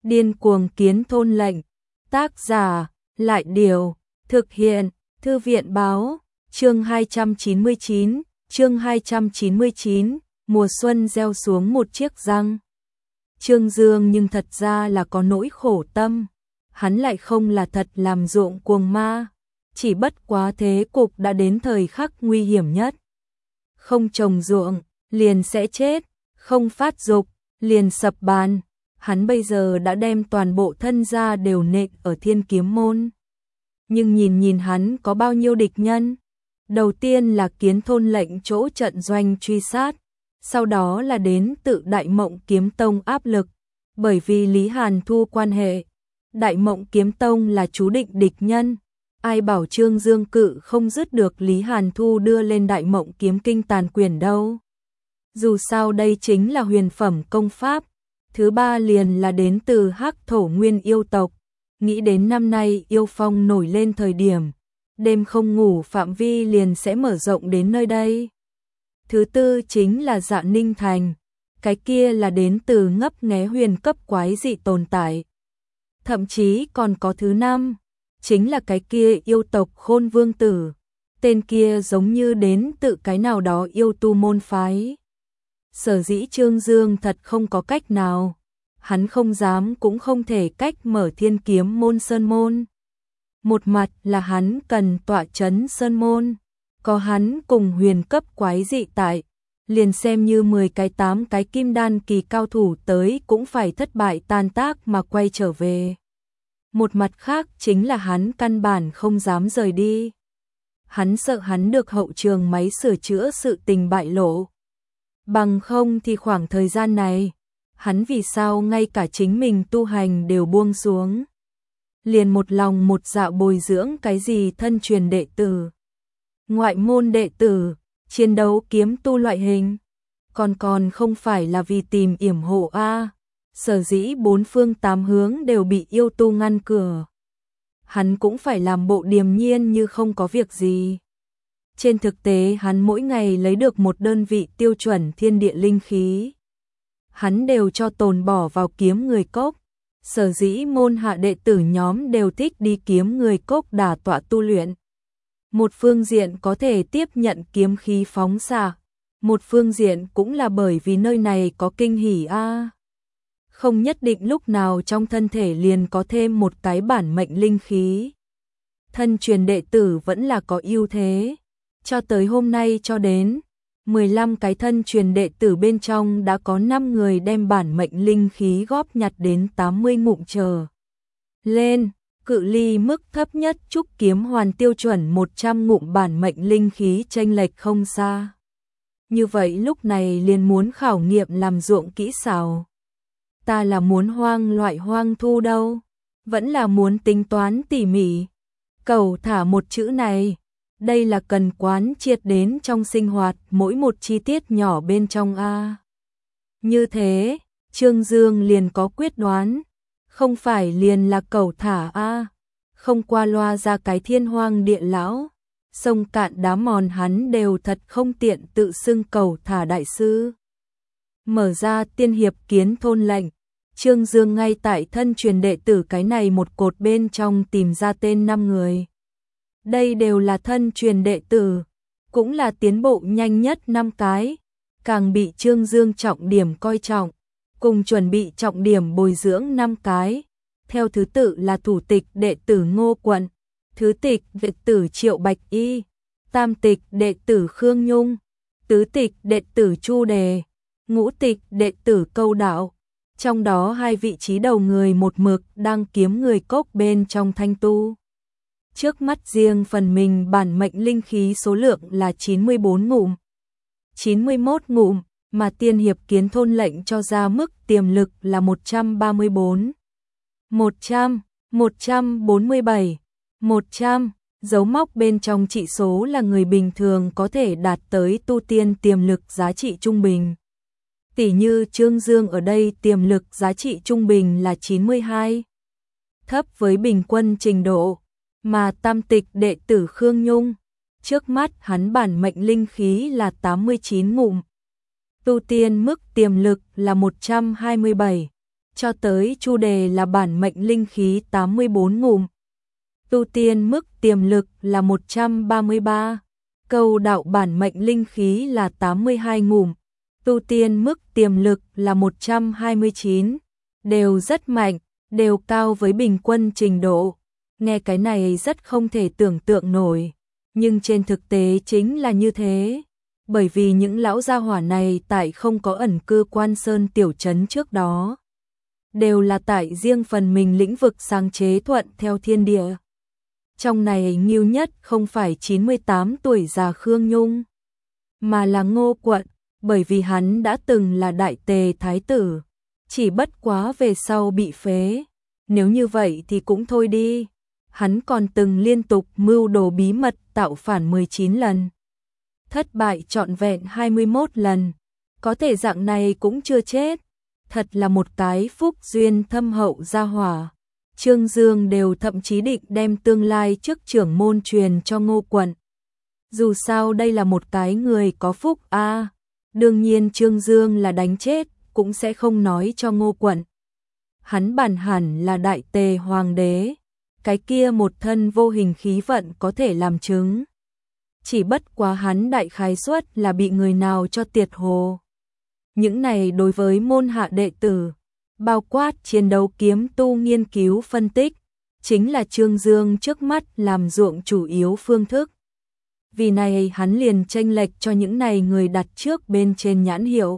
Điên cuồng kiến thôn lệnh. Tác giả, Lại Điều. Thực hiện, Thư viện Báo. Chương 299, mùa xuân gieo xuống một chiếc răng. Trương Dương nhưng thật ra là có nỗi khổ tâm. Hắn lại không là thật làm ruộng cuồng ma. Chỉ bất quá thế cục đã đến thời khắc nguy hiểm nhất. Không trồng ruộng, liền sẽ chết. Không phát dục, liền sập bàn. Hắn bây giờ đã đem toàn bộ thân gia đều nện ở Thiên Kiếm Môn. Nhưng nhìn hắn có bao nhiêu địch nhân. Đầu tiên là Kiến Thôn lệnh chỗ trận doanh truy sát. Sau đó là đến tự Đại Mộng Kiếm Tông áp lực. Bởi vì Lý Hàn Thu quan hệ. Đại Mộng Kiếm Tông là chú định địch nhân. Ai bảo Trương Dương cự không dứt được Lý Hàn Thu đưa lên Đại Mộng Kiếm Kinh tàn quyền đâu. Dù sao đây chính là huyền phẩm công pháp. Thứ ba liền là đến từ Hắc Thổ Nguyên yêu tộc. Nghĩ đến năm nay yêu phong nổi lên thời điểm. Đêm không ngủ phạm vi liền sẽ mở rộng đến nơi đây. Thứ tư chính là Dạ Ninh Thành. Cái kia là đến từ ngấp nghé huyền cấp quái dị tồn tại. Thậm chí còn có thứ năm. Chính là cái kia yêu tộc Khôn Vương Tử. Tên kia giống như đến tự cái nào đó yêu tu môn phái. Sở dĩ Trương Dương thật không có cách nào. Hắn không dám cũng không thể cách mở Thiên Kiếm Môn Sơn Môn. Một mặt là hắn cần tọa trấn Sơn Môn. Có hắn cùng huyền cấp quái dị tại. Liền xem như 10 cái 8 cái kim đan kỳ cao thủ tới cũng phải thất bại tan tác mà quay trở về. Một mặt khác chính là hắn căn bản không dám rời đi. Hắn sợ hắn được hậu trường máy sửa chữa sự tình bại lộ. Bằng không thì khoảng thời gian này, hắn vì sao ngay cả chính mình tu hành đều buông xuống. Liền một lòng một dạ bồi dưỡng cái gì thân truyền đệ tử, ngoại môn đệ tử, chiến đấu kiếm tu loại hình. Còn không phải là vì tìm yểm hộ a. Sở dĩ bốn phương tám hướng đều bị yêu tu ngăn cửa. Hắn cũng phải làm bộ điềm nhiên như không có việc gì. Trên thực tế hắn mỗi ngày lấy được một đơn vị tiêu chuẩn thiên địa linh khí. Hắn đều cho tồn bỏ vào Kiếm Người Cốc. Sở dĩ môn hạ đệ tử nhóm đều thích đi Kiếm Người Cốc đả tọa tu luyện. Một phương diện có thể tiếp nhận kiếm khí phóng xạ. Một phương diện cũng là bởi vì nơi này có kinh hỉ a. Không nhất định lúc nào trong thân thể liền có thêm một cái bản mệnh linh khí. Thân truyền đệ tử vẫn là có ưu thế. Cho tới hôm nay cho đến 15 cái thân truyền đệ tử bên trong đã có 5 người đem bản mệnh linh khí góp nhặt đến 80 ngụm chờ lên, cự ly mức thấp nhất trúc kiếm hoàn tiêu chuẩn 100 ngụm bản mệnh linh khí chênh lệch không xa. Như vậy lúc này liền muốn khảo nghiệm làm ruộng kỹ xảo. Ta là muốn hoang loại hoang thu đâu, vẫn là muốn tính toán tỉ mỉ. Cầu thả một chữ này. Đây là cần quán triệt đến trong sinh hoạt mỗi một chi tiết nhỏ bên trong a. Như thế, Trương Dương liền có quyết đoán, không phải liền là cầu thả a, không qua loa ra cái thiên hoang địa lão, sông cạn đá mòn hắn đều thật không tiện tự xưng cầu thả đại sư. Mở ra tiên hiệp Kiến Thôn lệnh, Trương Dương ngay tại thân truyền đệ tử cái này một cột bên trong tìm ra tên 5 người. Đây đều là thân truyền đệ tử, cũng là tiến bộ nhanh nhất 5 cái, càng bị Trương Dương trọng điểm coi trọng, cùng chuẩn bị trọng điểm bồi dưỡng 5 cái. Theo thứ tự là thủ tịch đệ tử Ngô Quận, thứ tịch đệ tử Triệu Bạch Y, tam tịch đệ tử Khương Nhung, tứ tịch đệ tử Chu Đề, ngũ tịch đệ tử Câu Đạo. Trong đó 2 vị trí đầu người một mực đang Kiếm Người Cốc bên trong thanh tu. Trước mắt riêng phần mình bản mệnh linh khí số lượng là 94 ngụm, 91 ngụm, mà tiên hiệp Kiến Thôn lệnh cho ra mức tiềm lực là 134, 100, 147, 100, dấu mốc bên trong trị số là người bình thường có thể đạt tới tu tiên tiềm lực giá trị trung bình. Tỷ như Trương Dương ở đây tiềm lực giá trị trung bình là 92, thấp với bình quân trình độ. Mà tam tịch đệ tử Khương Nhung, trước mắt hắn bản mệnh linh khí là 89 ngụm. Tu tiên mức tiềm lực là 127, cho tới chu đề là bản mệnh linh khí 84 ngụm. Tu tiên mức tiềm lực là 133, câu đạo bản mệnh linh khí là 82 ngụm, tu tiên mức tiềm lực là 129, đều rất mạnh, đều cao với bình quân trình độ. Nghe cái này rất không thể tưởng tượng nổi, nhưng trên thực tế chính là như thế. Bởi vì những lão gia hỏa này tại không có ẩn cư Quan Sơn tiểu trấn trước đó, đều là tại riêng phần mình lĩnh vực sáng chế thuận theo thiên địa. Trong này nghiêu nhất không phải 98 tuổi già Khương Nhung, mà là Ngô Quận, bởi vì hắn đã từng là đại tề thái tử, chỉ bất quá về sau bị phế. Nếu như vậy thì cũng thôi đi. Hắn còn từng liên tục mưu đồ bí mật tạo phản 19 lần, thất bại trọn vẹn 21 lần, có thể dạng này cũng chưa chết. Thật là một cái phúc duyên thâm hậu gia hỏa. Trương Dương đều thậm chí định đem tương lai chức trưởng môn truyền cho Ngô Quận. Dù sao đây là một cái người có phúc a. Đương nhiên Trương Dương là đánh chết cũng sẽ không nói cho Ngô Quận. Hắn bản hẳn là đại tề hoàng đế, cái kia một thân vô hình khí vận có thể làm chứng. Chỉ bất quá hắn đại khái suất là bị người nào cho tiệt hồ. Những này đối với môn hạ đệ tử, bao quát chiến đấu kiếm tu nghiên cứu phân tích, chính là Trương Dương trước mắt làm ruộng chủ yếu phương thức. Vì này hắn liền chênh lệch cho những này người đặt trước bên trên nhãn hiệu.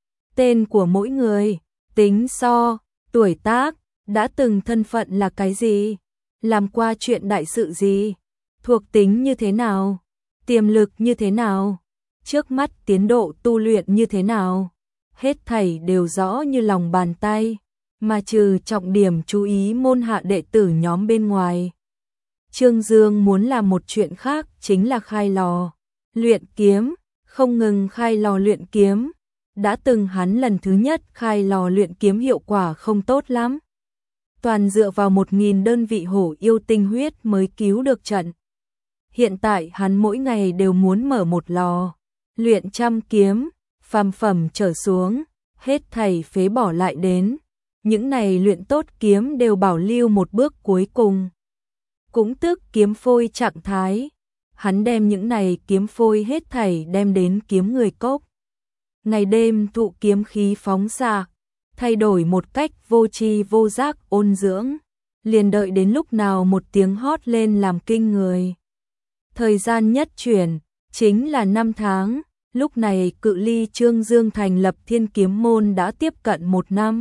Tên của mỗi người, tính so, tuổi tác, đã từng thân phận là cái gì, làm qua chuyện đại sự gì, thuộc tính như thế nào, tiềm lực như thế nào, trước mắt tiến độ tu luyện như thế nào. Hết thảy đều rõ như lòng bàn tay, mà trừ trọng điểm chú ý môn hạ đệ tử nhóm bên ngoài. Trương Dương muốn làm một chuyện khác chính là khai lò, luyện kiếm, không ngừng khai lò luyện kiếm. Đã từng hắn lần thứ nhất khai lò luyện kiếm hiệu quả không tốt lắm. Toàn dựa vào 1000 đơn vị hổ yêu tinh huyết mới cứu được trận. Hiện tại hắn mỗi ngày đều muốn mở một lò, luyện trăm kiếm, phàm phẩm trở xuống, hết thảy phế bỏ lại đến. Những này luyện tốt kiếm đều bảo lưu một bước cuối cùng, cũng tức kiếm phôi trạng thái. Hắn đem những này kiếm phôi hết thảy đem đến kiếm người cốc. Ngày đêm thụ kiếm khí phóng xạ, thay đổi một cách vô tri vô giác ôn dưỡng, liền đợi đến lúc nào một tiếng hót lên làm kinh người. Thời gian nhất chuyển, chính là 5 tháng. Lúc này cự ly Trương Dương thành lập Thiên Kiếm Môn đã tiếp cận 1 năm.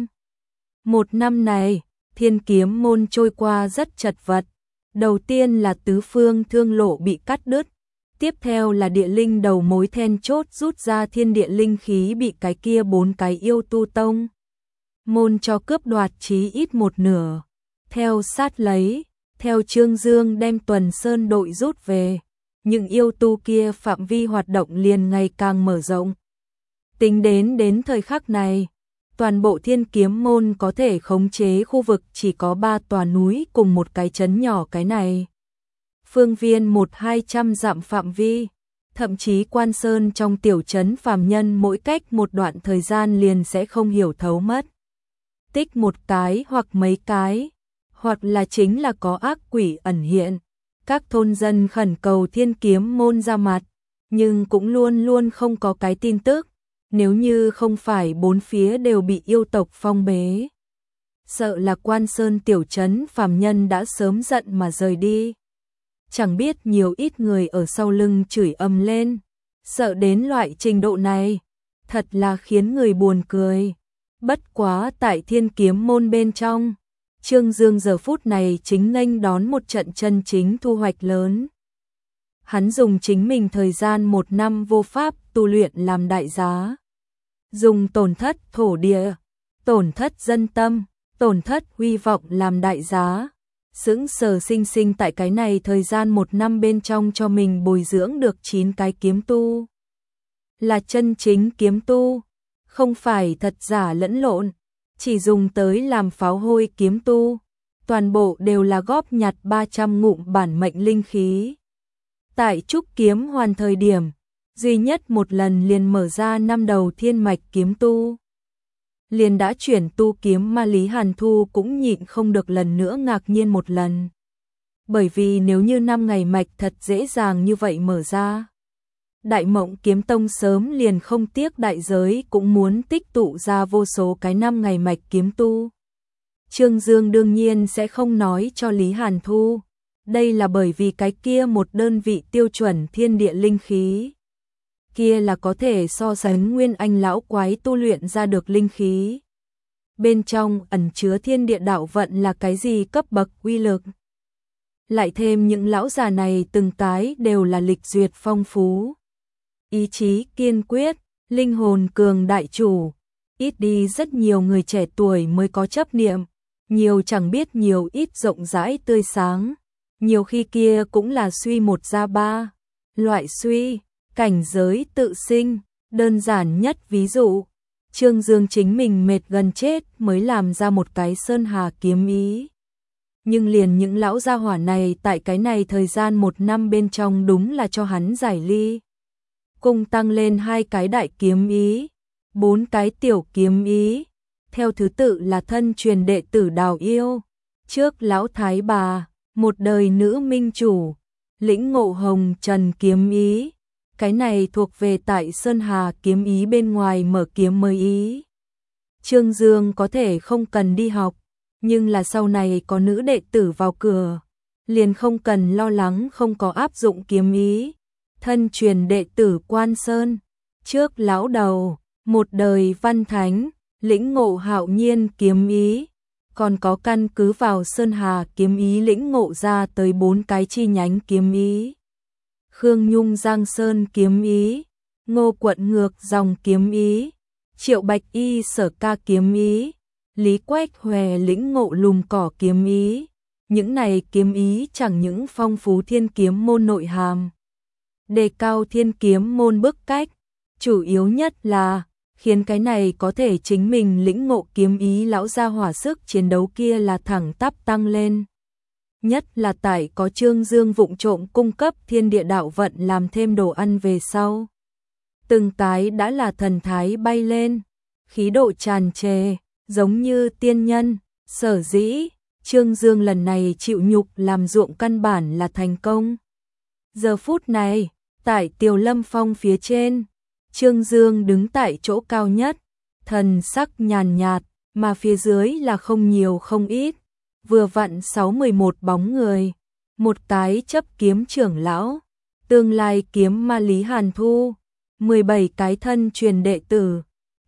1 năm này, Thiên Kiếm Môn trôi qua rất chật vật. Đầu tiên là tứ phương thương lộ bị cắt đứt. Tiếp theo là địa linh đầu mối then chốt rút ra thiên địa linh khí bị cái kia 4 cái yêu tu tông môn cho cướp đoạt chí ít một nửa. Theo sát lấy, theo Trương Dương đem Tuần Sơn đội rút về, những yêu tu kia phạm vi hoạt động liền ngày càng mở rộng. Tính đến thời khắc này, toàn bộ Thiên Kiếm Môn có thể khống chế khu vực chỉ có 3 tòa núi cùng một cái trấn nhỏ cái này. Phương viên 1-200 dặm phạm vi, thậm chí Quan Sơn trong tiểu trấn phàm nhân mỗi cách một đoạn thời gian liền sẽ không hiểu thấu mất. Tích một cái hoặc mấy cái, hoặc là chính là có ác quỷ ẩn hiện. Các thôn dân khẩn cầu Thiên Kiếm Môn ra mặt, nhưng cũng luôn luôn không có cái tin tức. Nếu như không phải 4 phía đều bị yêu tộc phong bế, sợ là Quan Sơn tiểu trấn phàm nhân đã sớm giận mà rời đi. Chẳng biết nhiều ít người ở sau lưng chửi ầm lên, sợ đến loại trình độ này, thật là khiến người buồn cười. Bất quá tại Thiên Kiếm Môn bên trong, Trương Dương giờ phút này chính nghênh đón một trận chân chính thu hoạch lớn. Hắn dùng chính mình thời gian 1 năm vô pháp tu luyện làm đại giá. Dùng tổn thất thổ địa, tổn thất dân tâm, tổn thất huy vọng làm đại giá. Sững sờ sinh sinh tại cái này thời gian 1 năm bên trong cho mình bồi dưỡng được 9 cái kiếm tu. Là chân chính kiếm tu, không phải thật giả lẫn lộn, chỉ dùng tới làm pháo hôi kiếm tu. Toàn bộ đều là góp nhặt 300 ngụm bản mệnh linh khí. Tại Trúc Kiếm Hoàn thời điểm, duy nhất một lần liền mở ra 5 đầu thiên mạch kiếm tu. liền đã chuyển tu kiếm ma, Lý Hàn Thu cũng nhịn không được lần nữa ngạc nhiên một lần. Bởi vì nếu như 5 ngày mạch thật dễ dàng như vậy mở ra, Đại Mộng Kiếm Tông sớm liền không tiếc đại giới cũng muốn tích tụ ra vô số cái 5 ngày mạch kiếm tu. Trương Dương đương nhiên sẽ không nói cho Lý Hàn Thu, đây là bởi vì cái kia một đơn vị tiêu chuẩn thiên địa linh khí. Kia là có thể so sánh Nguyên Anh lão quái tu luyện ra được linh khí. Bên trong ẩn chứa thiên địa đạo vận là cái gì cấp bậc uy lực. Lại thêm những lão già này từng cái đều là lịch duyệt phong phú. Ý chí kiên quyết, linh hồn cường đại chủ, ít đi rất nhiều người trẻ tuổi mới có chấp niệm, nhiều chẳng biết nhiều ít rộng rãi tươi sáng, nhiều khi kia cũng là suy một ra ba, loại suy, cảnh giới tự sinh, đơn giản nhất ví dụ, Trương Dương chính mình mệt gần chết mới làm ra một cái Sơn Hà kiếm ý. Nhưng liền những lão gia hỏa này tại cái này thời gian 1 năm bên trong đúng là cho hắn giải ly. Cùng tăng lên 2 cái đại kiếm ý, 4 cái tiểu kiếm ý, theo thứ tự là thân truyền đệ tử Đào Yêu, trước lão thái bà, một đời nữ minh chủ, lĩnh ngộ hồng trần kiếm ý, cái này thuộc về tại Sơn Hà kiếm ý bên ngoài mở kiếm mới ý. Trương Dương có thể không cần đi học, nhưng là sau này có nữ đệ tử vào cửa, liền không cần lo lắng không có áp dụng kiếm ý. Thân truyền đệ tử Quan Sơn, trước lão đầu, một đời văn thánh, lĩnh ngộ hạo nhiên kiếm ý, còn có căn cứ vào Sơn Hà kiếm ý lĩnh ngộ ra tới 4 cái chi nhánh kiếm ý. Khương Nhung Giang Sơn kiếm ý, Ngô Quận Ngược dòng kiếm ý, Triệu Bạch Y Sở Ca kiếm ý, Lý Quách Hòe lĩnh ngộ lùm cỏ kiếm ý. Những này kiếm ý chẳng những phong phú thiên kiếm môn nội hàm, đề cao thiên kiếm môn bức cách, chủ yếu nhất là khiến cái này có thể chính mình lĩnh ngộ kiếm ý lão gia hỏa sức chiến đấu kia là thẳng tắp tăng lên. Nhất là tại có Trương Dương vụng trộm cung cấp thiên địa đạo vận làm thêm đồ ăn về sau. Từng cái đã là thần thái bay lên, khí độ tràn trề, giống như tiên nhân, sở dĩ, Trương Dương lần này chịu nhục làm ruộng căn bản là thành công. Giờ phút này, tại Tiều Lâm Phong phía trên, Trương Dương đứng tại chỗ cao nhất, thần sắc nhàn nhạt, mà phía dưới là không nhiều không ít, vừa vặn 6-11 bóng người, một cái chấp kiếm trưởng lão, tương lai kiếm ma Lý Hàn Thu, 17 cái thân truyền đệ tử,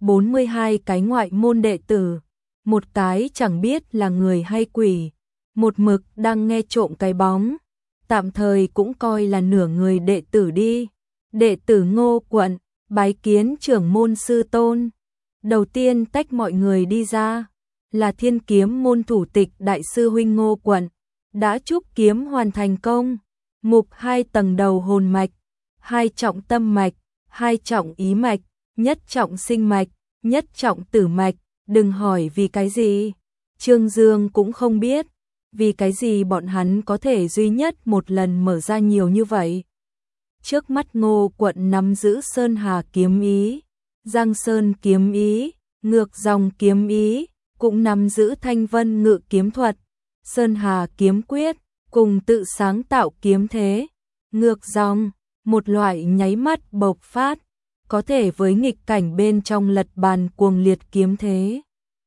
42 cái ngoại môn đệ tử, một cái chẳng biết là người hay quỷ, một mực đang nghe trộm cái bóng, tạm thời cũng coi là nửa người đệ tử đi. Đệ tử Ngô Quận, bái kiến trưởng môn sư tôn. Đầu tiên tách mọi người đi ra, là Thiên Kiếm môn thủ tịch đại sư huynh Ngô Quận, đã trúc kiếm hoàn thành công, mục 2 tầng đầu hồn mạch, 2 trọng tâm mạch, 2 trọng ý mạch, nhất trọng sinh mạch, nhất trọng tử mạch, đừng hỏi vì cái gì, Trương Dương cũng không biết, vì cái gì bọn hắn có thể duy nhất một lần mở ra nhiều như vậy. Trước mắt Ngô Quận nắm giữ Sơn Hà kiếm ý, Giang Sơn kiếm ý, Ngược dòng kiếm ý, cũng nắm giữ Thanh Vân ngự kiếm thuật, Sơn Hà kiếm quyết, cùng tự sáng tạo kiếm thế. Ngược dòng, một loại nháy mắt bộc phát, có thể với nghịch cảnh bên trong lật bàn cuồng liệt kiếm thế.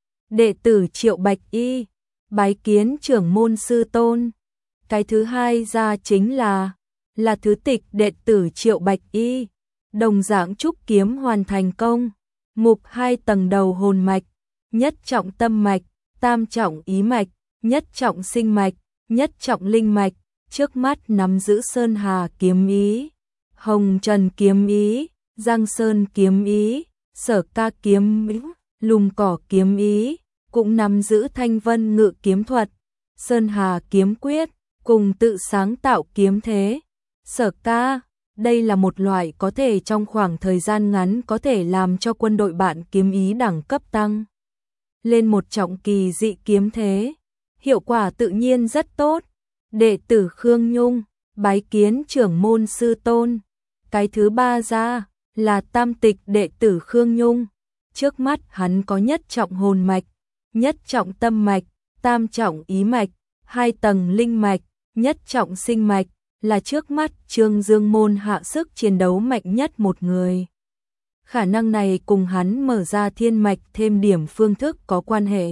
Đệ tử Triệu Bạch Y, bái kiến trưởng môn sư tôn. Cái thứ hai ra chính là thứ tịch đệ tử Triệu Bạch Y, đồng dạng trúc kiếm hoàn thành công, mục 2 tầng đầu hồn mạch, nhất trọng tâm mạch, tam trọng ý mạch, nhất trọng sinh mạch, nhất trọng linh mạch, trước mắt nắm giữ Sơn Hà kiếm ý, Hồng Trần kiếm ý, Giang Sơn kiếm ý, Sở Ca kiếm ý, Lùm Cỏ kiếm ý, cũng nắm giữ Thanh Vân ngự kiếm thuật, Sơn Hà kiếm quyết, cùng tự sáng tạo kiếm thế. Sở Ca, đây là một loại có thể trong khoảng thời gian ngắn có thể làm cho quân đội bạn kiếm ý đẳng cấp tăng lên một trọng kỳ dị kiếm thế, hiệu quả tự nhiên rất tốt. Đệ tử Khương Nhung, bái kiến trưởng môn sư tôn. Cái thứ ba ra là tam tịch đệ tử Khương Nhung, Trước mắt hắn có nhất trọng hồn mạch, nhất trọng tâm mạch, tam trọng ý mạch, 2 tầng linh mạch, nhất trọng sinh mạch, là trước mắt Trương Dương môn hạ sức chiến đấu mạnh nhất một người. Khả năng này cùng hắn mở ra thiên mạch thêm điểm phương thức có quan hệ.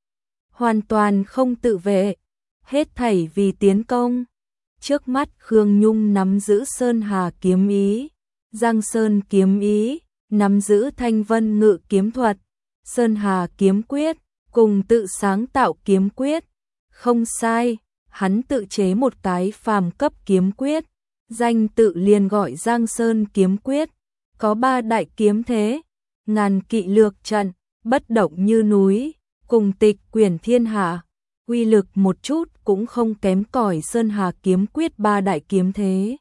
Hoàn toàn không tự vệ, hết thảy vì tiến công. Trước mắt Khương Nhung nắm giữ Sơn Hà kiếm ý, Giang Sơn kiếm ý, nắm giữ Thanh Vân ngự kiếm thuật, Sơn Hà kiếm quyết, cùng tự sáng tạo kiếm quyết. Không sai, hắn tự chế một cái phàm cấp kiếm quyết, danh tự liền gọi Giang Sơn kiếm quyết, có 3 đại kiếm thế, ngàn kỵ lược trận, bất động như núi, cùng tịch quyển thiên hạ, uy lực một chút cũng không kém cỏi Sơn Hà kiếm quyết 3 đại kiếm thế.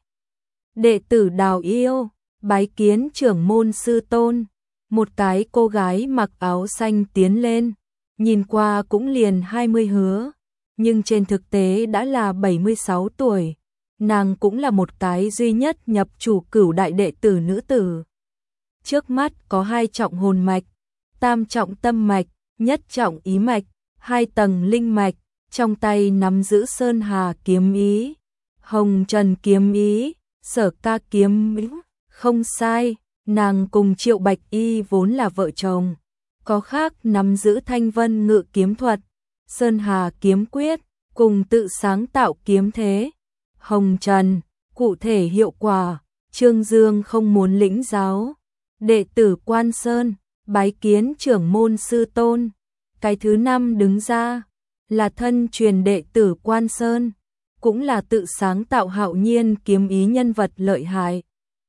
Đệ tử Đào Yêu bái kiến trưởng môn sư tôn. Một cái cô gái mặc áo xanh tiến lên, nhìn qua cũng liền 20 hứa, nhưng trên thực tế đã là 76 tuổi. Nàng cũng là một cái duy nhất nhập chủ cửu đại đệ tử nữ tử. Trước mắt có 2 trọng hồn mạch, tam trọng tâm mạch, nhất trọng ý mạch, 2 tầng linh mạch, trong tay nắm giữ Sơn Hà kiếm ý, Hồng Trần kiếm ý, Sở Ca kiếm ý. Không sai, nàng cùng Triệu Bạch Y vốn là vợ chồng, có khác nắm giữ Thanh Vân ngự kiếm thuật, Sơn Hà kiếm quyết, cùng tự sáng tạo kiếm thế. Hồng Trần, cụ thể hiệu quả, Trương Dương không muốn lĩnh giáo. Đệ tử Quan Sơn, bái kiến trưởng môn sư tôn. Cái thứ 5 đứng ra, là thân truyền đệ tử Quan Sơn, cũng là tự sáng tạo hạo nhiên kiếm ý nhân vật lợi hại.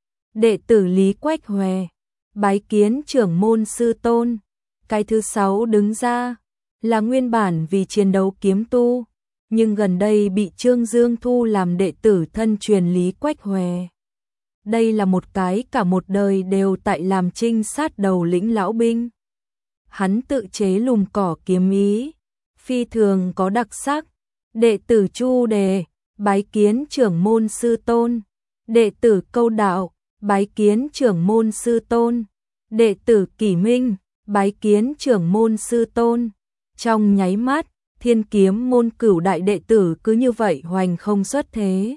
Đệ tử Lý Quách Hòe, bái kiến trưởng môn sư tôn. Cái thứ 6 đứng ra, là nguyên bản vì chiến đấu kiếm tu, nhưng gần đây bị Trương Dương thu làm đệ tử thân truyền Lý Quách Hòe. Đây là một cái cả một đời đều tại làm trinh sát đầu lĩnh lão binh. Hắn tự chế lùm cỏ kiếm ý, phi thường có đặc sắc. Đệ tử Chu Đề, bái kiến trưởng môn sư tôn. Đệ tử Câu Đạo, bái kiến trưởng môn sư tôn. Đệ tử Kỷ Minh, bái kiến trưởng môn sư tôn. Trong nháy mắt, Thiên Kiếm môn cửu đại đệ tử cứ như vậy hoành không xuất thế.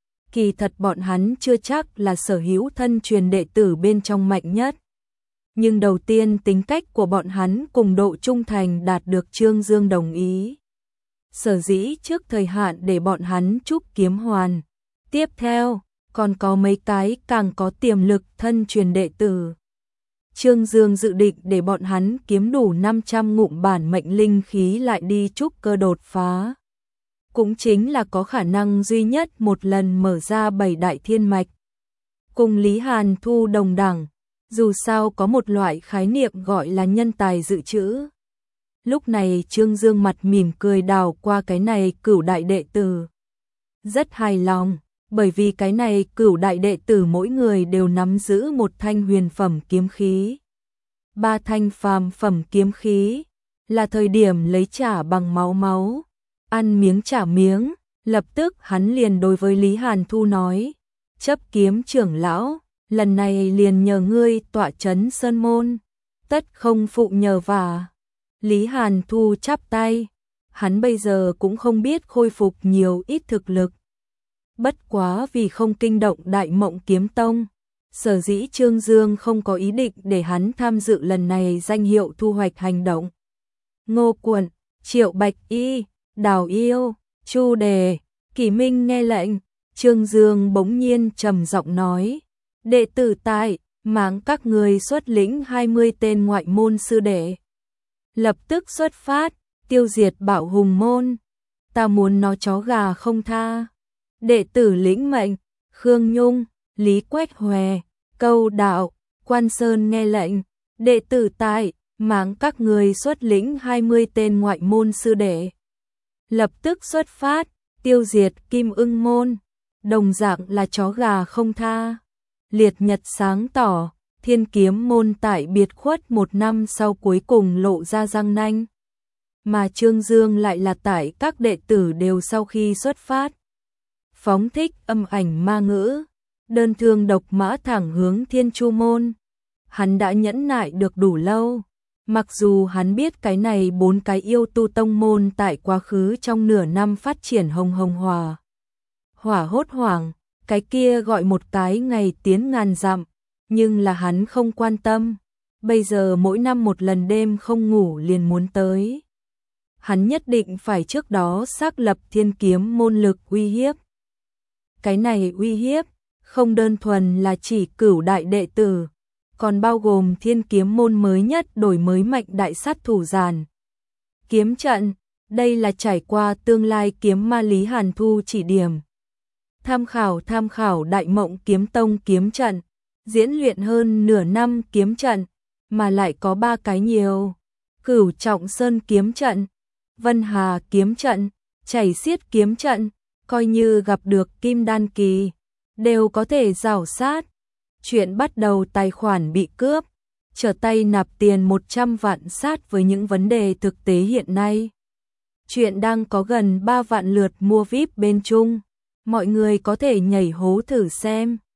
Kỳ thật bọn hắn chưa chắc là sở hữu thân truyền đệ tử bên trong mạnh nhất. Nhưng đầu tiên tính cách của bọn hắn cùng độ trung thành đạt được Trương Dương đồng ý. Sở dĩ trước thời hạn để bọn hắn trúc kiếm hoàn. Tiếp theo, còn có mấy cái càng có tiềm lực thân truyền đệ tử. Trương Dương dự định để bọn hắn kiếm đủ 500 ngụm bản mệnh linh khí lại đi trúc cơ đột phá. Cũng chính là có khả năng duy nhất một lần mở ra 7 đại thiên mạch. Cùng Lý Hàn Thu đồng đẳng, dù sao có một loại khái niệm gọi là nhân tài dự trữ. Lúc này Trương Dương mặt mỉm cười đào qua cái này cửu đại đệ tử. Rất hài lòng, bởi vì cái này cửu đại đệ tử mỗi người đều nắm giữ một thanh huyền phẩm kiếm khí. 3 thanh phàm phẩm kiếm khí, là thời điểm lấy trả bằng máu. Ăn miếng trả miếng, lập tức hắn liền đối với Lý Hàn Thu nói, chấp kiếm trưởng lão, lần này liền nhờ ngươi tọa trấn sơn môn, tất không phụ nhờ vả. Lý Hàn Thu chắp tay, hắn bây giờ cũng không biết khôi phục nhiều ít thực lực. Bất quá vì không kinh động Đại Mộng Kiếm Tông, sở dĩ Trương Dương không có ý định để hắn tham dự lần này danh hiệu thu hoạch hành động. Ngô Quận, Triệu Bạch Y, Đào Yêu, Chu Đề, Kỷ Minh nghe lệnh, Trương Dương bỗng nhiên trầm giọng nói, đệ tử tại, máng các người xuất lĩnh 20 tên ngoại môn sư đệ. Lập tức xuất phát, tiêu diệt Bảo Hùng môn, ta muốn nó chó gà không tha. Đệ tử lĩnh mệnh, Khương Nhung, Lý Quách Hòe, Câu Đạo, Quan Sơn nghe lệnh, đệ tử tại, máng các người xuất lĩnh 20 tên ngoại môn sư đệ. Lập tức xuất phát, tiêu diệt Kim Ưng môn, đồng dạng là chó gà không tha. Liệt nhật sáng tỏ, Thiên Kiếm môn tại biệt khuất 1 năm sau cuối cùng lộ ra răng nanh. Mà Trương Dương lại là tại các đệ tử đều sau khi xuất phát. Phóng thích âm ảnh ma ngữ, đơn thương độc mã thẳng hướng Thiên Chu môn. hắn đã nhẫn nại được đủ lâu. Mặc dù hắn biết cái này 4 cái yêu tu tông môn tại quá khứ trong nửa năm phát triển hồng hồng hỏa hốt hoảng, cái kia gọi một cái ngày tiến ngàn dặm, nhưng là hắn không quan tâm. Bây giờ mỗi năm một lần đêm không ngủ liền muốn tới. Hắn nhất định phải trước đó xác lập thiên kiếm môn lực uy hiếp. Cái này uy hiếp không đơn thuần là chỉ cửu đại đệ tử, còn bao gồm thiên kiếm môn mới nhất đổi mới mạnh đại sát thủ giàn. Kiếm trận, đây là trải qua tương lai kiếm ma Lý Hàn Thu chỉ điểm. Tham khảo Đại Mộng Kiếm Tông kiếm trận, diễn luyện hơn nửa năm kiếm trận, mà lại có 3 cái nhiều. Cửu Trọng Sơn kiếm trận, Vân Hà kiếm trận, Chảy Xiết kiếm trận, coi như gặp được Kim Đan kỳ, đều có thể rảo sát. Chuyện bắt đầu tài khoản bị cướp, trở tay nạp tiền 100 vạn sát với những vấn đề thực tế hiện nay. Chuyện đang có gần 3 vạn lượt mua VIP bên Trung, mọi người có thể nhảy hố thử xem.